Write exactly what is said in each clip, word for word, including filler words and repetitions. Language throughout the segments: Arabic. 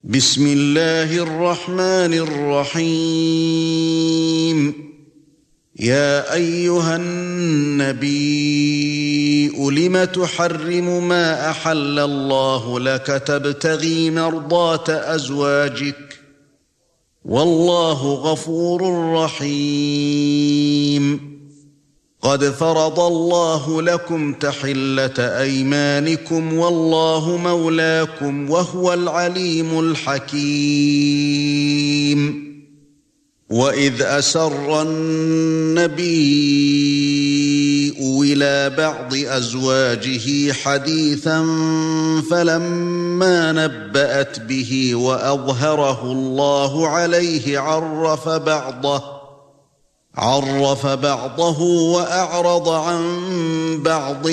بسم الله الرحمن الرحيم يا أيها النبي لم تحرم ما أحل الله لك تبتغي مرضات أزواجك والله غفور رحيم قد فرض الله لكم تحلة أيمانكم والله مولاكم وهو العليم الحكيم وإذ أسر النبي إلى بعض أزواجه حديثا فلما نبأت به وأظهره الله عليه عرف بعضه عرف بعضه وأعرض عن بعض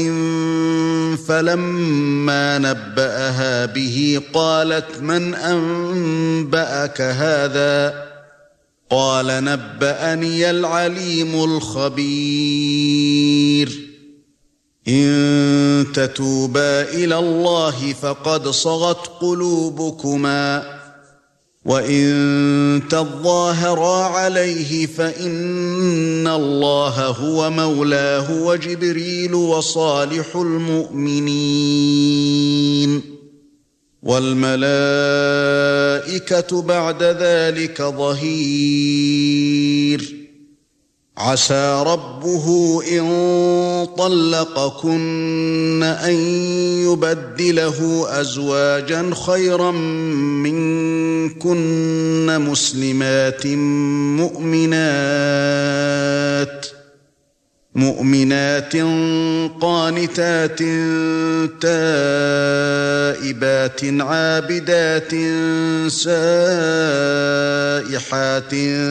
فلما نبأها به قالت من أنبأك هذا قال نبأني العليم الخبير إن تتوبا إلى الله فقد صغت قلوبكما وإن تظاهرا عليه فإن الله هو مولاه وجبريل وصالح المؤمنين والملائكة بعد ذلك ظهير عسى ربه إن طلقكن أن يبدله أزواجا خيرا منكن مسلمات مؤمنات مؤمنات قانتات تائبات عابدات سائحات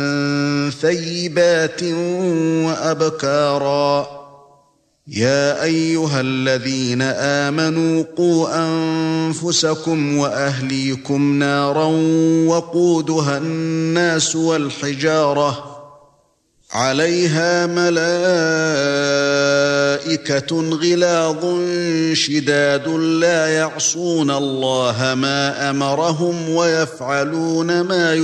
ثيبات وأبكارا يا أيها الذين آمنوا قوا أنفسكم وأهليكم نارا وقودها الناس والحجارة عليها ملائكة غلاظ شداد لا يعصون الله ما أمرهم ويفعلون ما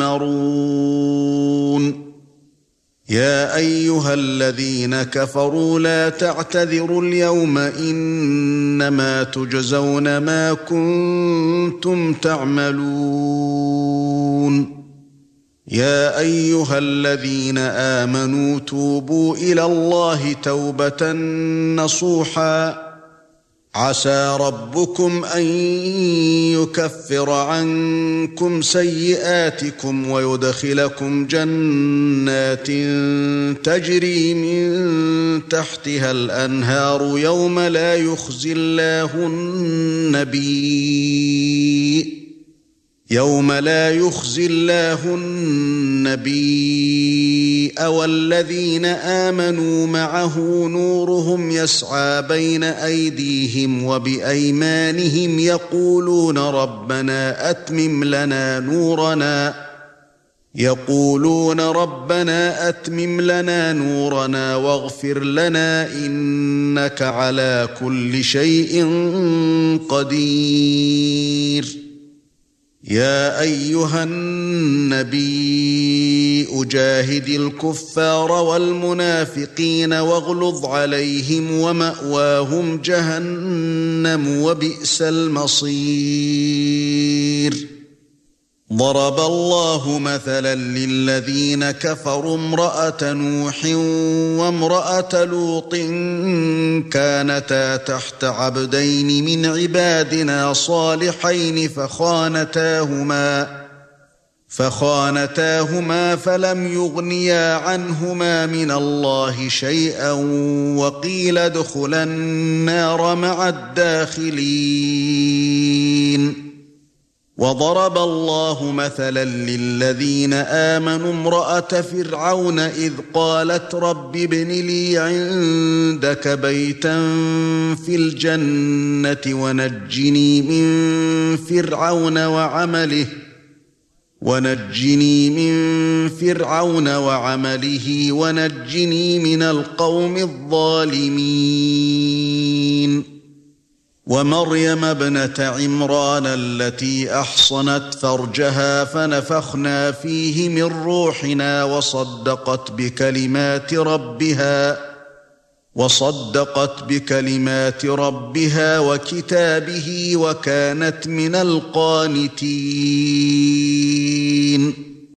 يؤمرون يا أيها الذين كفروا لا تعتذروا اليوم إنما تجزون ما كنتم تعملون يا أيها الذين آمنوا توبوا إلى الله توبة نصوحا عسى ربكم أن يكفر عنكم سيئاتكم ويدخلكم جنات تجري من تحتها الأنهار يوم لا يخزي الله النبي يوم لا يخزي الله النبي والذين آمنوا معه نورهم يسعى بين أيديهم وبأيمانهم يقولون ربنا أتمم لنا نورنا يقولون ربنا أتمم لنا نورنا واغفر لنا إنك على كل شيء قدير يا أيها النبي أجاهد الكفار والمنافقين واغلظ عليهم ومأواهم جهنم وبئس المصير ضرب الله مثلا للذين كفروا امرأة نوح وامرأة لوط كانتا تحت عبدين من عبادنا صالحين فخانتاهما فخانتاهما فلم يغنيا عنهما من الله شيئا وقيل ادخلا النار مع الداخلين وضرب الله مثلا للذين آمنوا امرأة فرعون إذ قالت رب ابن لي عندك بيتا في الجنة ونجني من فرعون وعمله ونجني من فرعون وعمله ونجني من القوم الظالمين ومريم ابنة عمران التي أحصنت فرجها فنفخنا فيه من روحنا وصدقت بكلمات ربها وصدقت بكلمات ربها وكتابه وكانت من القانتين